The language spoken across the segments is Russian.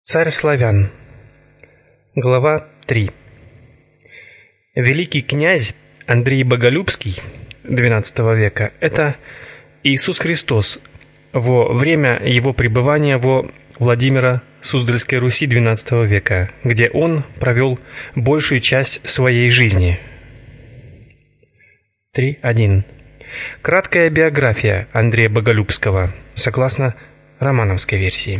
Царь славян. Глава 3. Великий князь Андрей Боголюбский XII века – это Иисус Христос во время его пребывания во Владимира Суздальской Руси XII века, где он провел большую часть своей жизни. 3.1. Краткая биография Андрея Боголюбского, согласно романовской версии.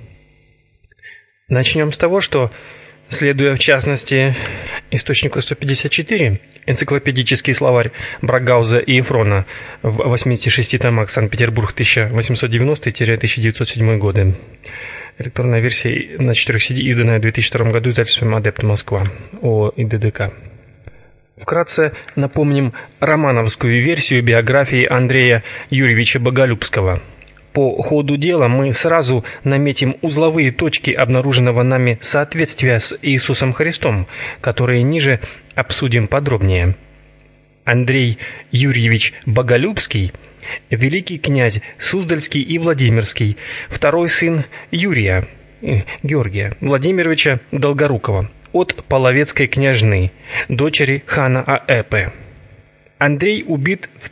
Начнем с того, что, следуя в частности источнику 154, энциклопедический словарь Брагауза и Ефрона в 86 томах, Санкт-Петербург, 1890-1907 годы. Электронная версия на 4 CD, изданная в 2002 году издательством «Адепт Москва» ООО «ИДДК». Вкратце напомним романовскую версию биографии Андрея Юрьевича Боголюбского. По ходу дела мы сразу наметим узловые точки обнаруженного нами соответствия с Иисусом Христом, которые ниже обсудим подробнее. Андрей Юрьевич Боголюбский – великий князь Суздальский и Владимирский, второй сын Георгия Владимировича Долгорукова от Половецкой княжны, дочери хана Аэпы. Андрей убит в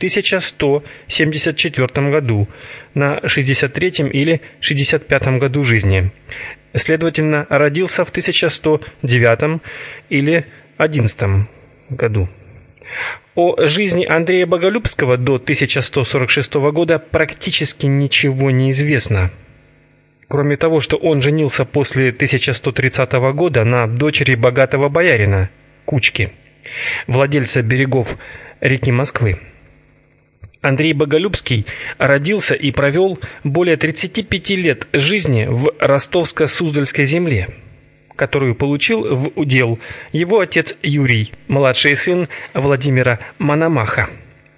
1174 году, на 63-м или 65-м году жизни. Следовательно, родился в 1109 или 11 году. О жизни Андрея Боголюбского до 1146 года практически ничего не известно. Кроме того, что он женился после 1130 года на дочери богатого боярина Кучки, владельца берегов реки Москвы. Андрей Боголюбский родился и провел более 35 лет жизни в Ростовско-Суздальской земле, которую получил в удел его отец Юрий, младший сын Владимира Мономаха.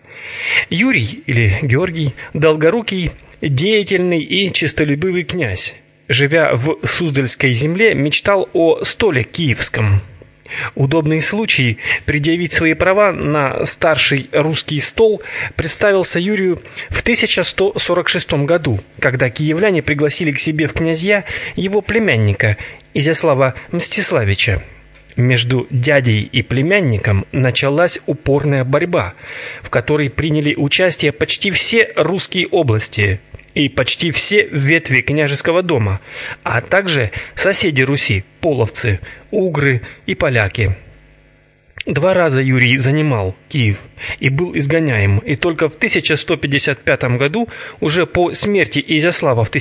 Юрий или Георгий Долгорукий – деятельный и честолюбивый князь, живя в Суздальской земле, мечтал о столе киевском. Удобный случай предъявить свои права на старший русский стол представился Юрию в 1146 году, когда киевляне пригласили к себе в князья его племянника Изяслава Мстиславича. Между дядей и племянником началась упорная борьба, в которой приняли участие почти все русские области и почти все ветви княжеского дома, а также соседи Руси, половцы, угры и поляки. 2 раза Юрий занимал Киев и был изгоняем, и только в 1155 году, уже по смерти Изяслава в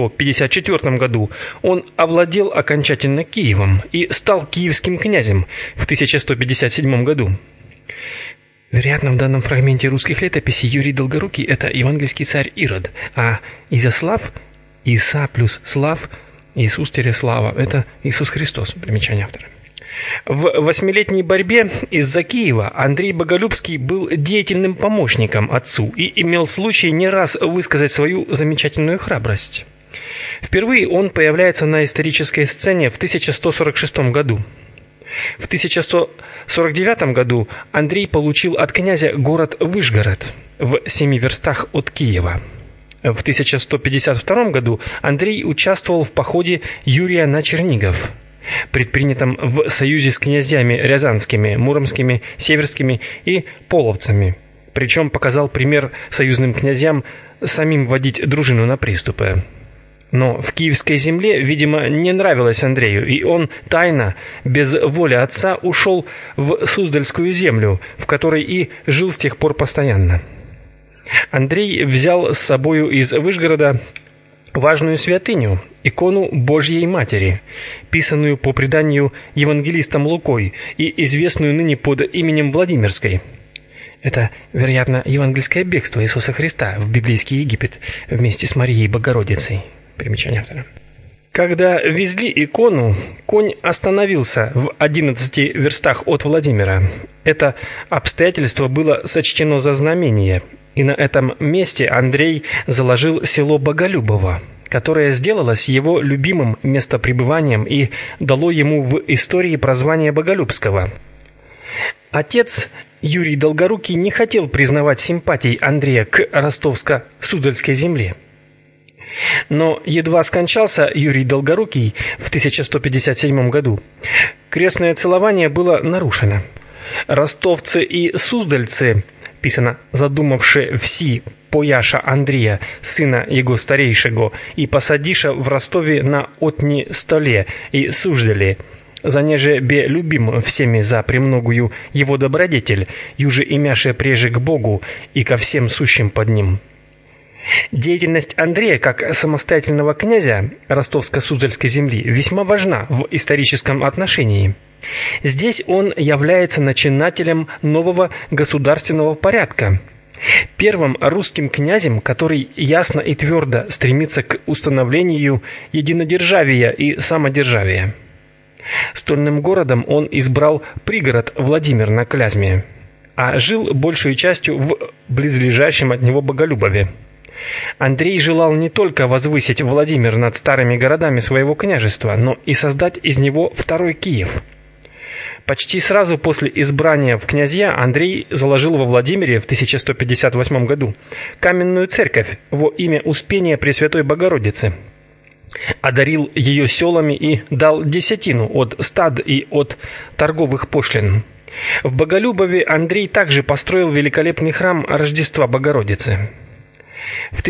1154 году, он овладел окончательно Киевом и стал киевским князем в 1157 году. Вероятно, в данном фрагменте русских летописей Юрий Долгорукий – это евангельский царь Ирод, а Изяслав, Иса плюс Слав, Иисус-Слава – это Иисус Христос, примечание автора. В 8-летней борьбе из-за Киева Андрей Боголюбский был деятельным помощником отцу и имел случай не раз высказать свою замечательную храбрость. Впервые он появляется на исторической сцене в 1146 году. В 1149 году Андрей получил от князя город Выжгород в 7 верстах от Киева. В 1152 году Андрей участвовал в походе Юрия на Чернигов, предпринятом в союзе с князьями рязанскими, муромскими, северскими и половцами. Причем показал пример союзным князьям самим водить дружину на приступы. Но в киевской земле, видимо, не нравилось Андрею, и он тайно, без воли отца, ушел в Суздальскую землю, в которой и жил с тех пор постоянно. Андрей взял с собою из Выжгорода важную святыню, икону Божьей Матери, писанную по преданию евангелистом Лукой и известную ныне под именем Владимирской. Это, вероятно, евангельское бегство Иисуса Христа в библейский Египет вместе с Марией Богородицей. Примечание автора. Когда везли икону, конь остановился в 11 верстах от Владимира. Это обстоятельство было сочтено за знамение, и на этом месте Андрей заложил село Боголюбово, которое сделалось его любимым местопребыванием и дало ему в истории прозвание Боголюбского. Отец Юрий Долгорукий не хотел признавать симпатий Андрея к Ростовско-Суздальской земле. Но едва скончался Юрий Долгорукий в 1157 году, крестное целование было нарушено. Ростовцы и суздальцы, писано, задумавши всі пояша Андрія, сына его старейшего, и посадиша в Ростове на отни столе, и суждали, занеже бе любим всеми за премногую его добродетель, юже имяше преже к Богу и ко всем сущим под ним. Деятельность Андрея как самостоятельного князя Ростовско-Суздальской земли весьма важна в историческом отношении. Здесь он является начинателем нового государственного порядка, первым русским князем, который ясно и твердо стремится к установлению единодержавия и самодержавия. Стольным городом он избрал пригород Владимир на Клязьме, а жил большей частью в близлежащем от него Боголюбове. Андрей желал не только возвысить Владимир над старыми городами своего княжества, но и создать из него второй Киев. Почти сразу после избрания в князья Андрей заложил во Владимире в 1158 году каменную церковь во имя Успения Пресвятой Богородицы, одарил ее селами и дал десятину от стад и от торговых пошлин. В Боголюбове Андрей также построил великолепный храм Рождества Богородицы. В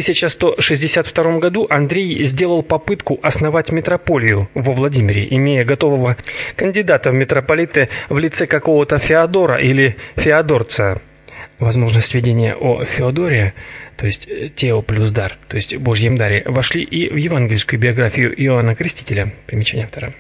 1162 году Андрей сделал попытку основать митрополию во Владимире, имея готового кандидата в митрополиты в лице какого-то Феодора или Феодорца. Возможно, сведения о Феодоре, то есть Тео плюс дар, то есть Божьем даре, вошли и в евангельскую биографию Иоанна Крестителя. Примечание автора.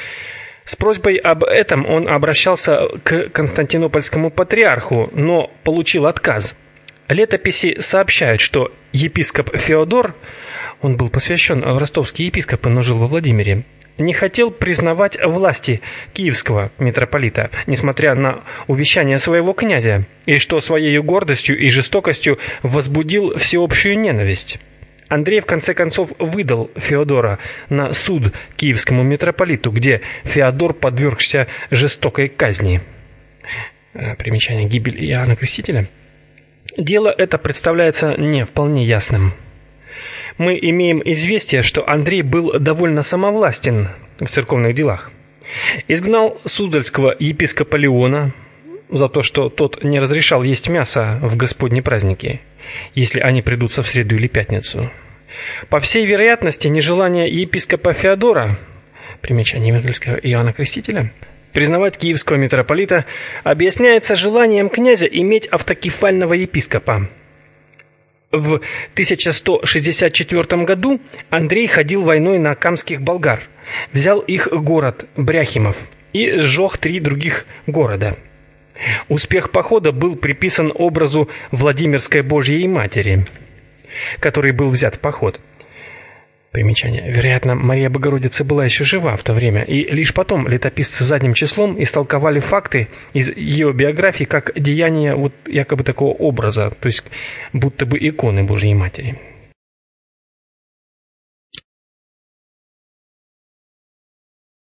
С просьбой об этом он обращался к константинопольскому патриарху, но получил отказ. Летописи сообщают, что епископ Феодор, он был посвящен в ростовские епископы, но жил во Владимире, не хотел признавать власти киевского митрополита, несмотря на увещания своего князя, и что своей гордостью и жестокостью возбудил всеобщую ненависть. Андрей в конце концов выдал Феодора на суд киевскому митрополиту, где Феодор подвергся жестокой казни. Примечание: гибель Иоанна Крестителя. Дело это представляется не вполне ясным. Мы имеем известие, что Андрей был довольно самовластен в церковных делах. Изгнал суздальского епископа Леона за то, что тот не разрешал есть мясо в Господни праздники, если они придутся в среду или пятницу. По всей вероятности, нежелание епископа Феодора, примечание евангельского Иоанна Крестителя, признавать киевского митрополита объясняется желанием князя иметь автокефального епископа. В 1164 году Андрей ходил войной на камских болгар, взял их город Бряхимов и сжег 3 других города. Успех похода был приписан образу Владимирской Божьей Матери, который был взят в поход. Примечание: вероятно, Мария Богородица была еще жива в то время, и лишь потом летописцы задним числом истолковали факты из ее биографии как деяние вот якобы такого образа, то есть будто бы иконы Божьей Матери.